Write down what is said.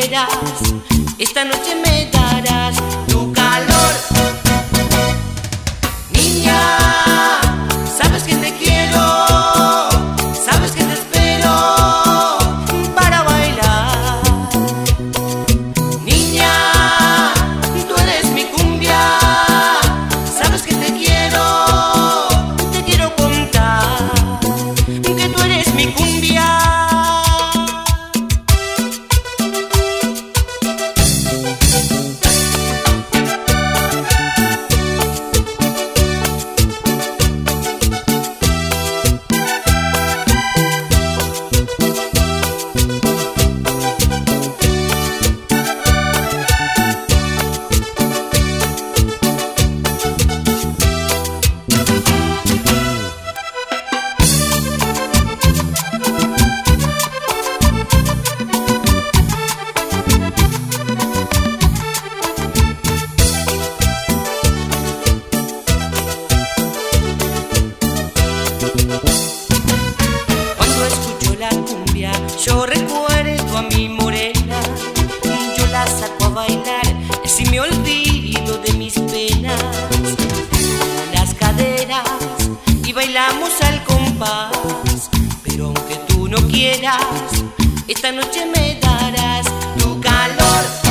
quieras, esta noche me darás tu calor. Niña, sabes que te quiero, sabes que te espero para bailar. Niña, tú eres mi cumbia, sabes que te quiero contar que tú eres mi cumbia. Cuando escucho la cumbia, yo recuerdo a mi morena. Yo la saco a bailar, si me olvido de mis penas. Las caderas y bailamos al compás. Pero aunque tú no quieras, esta noche me darás tu calor.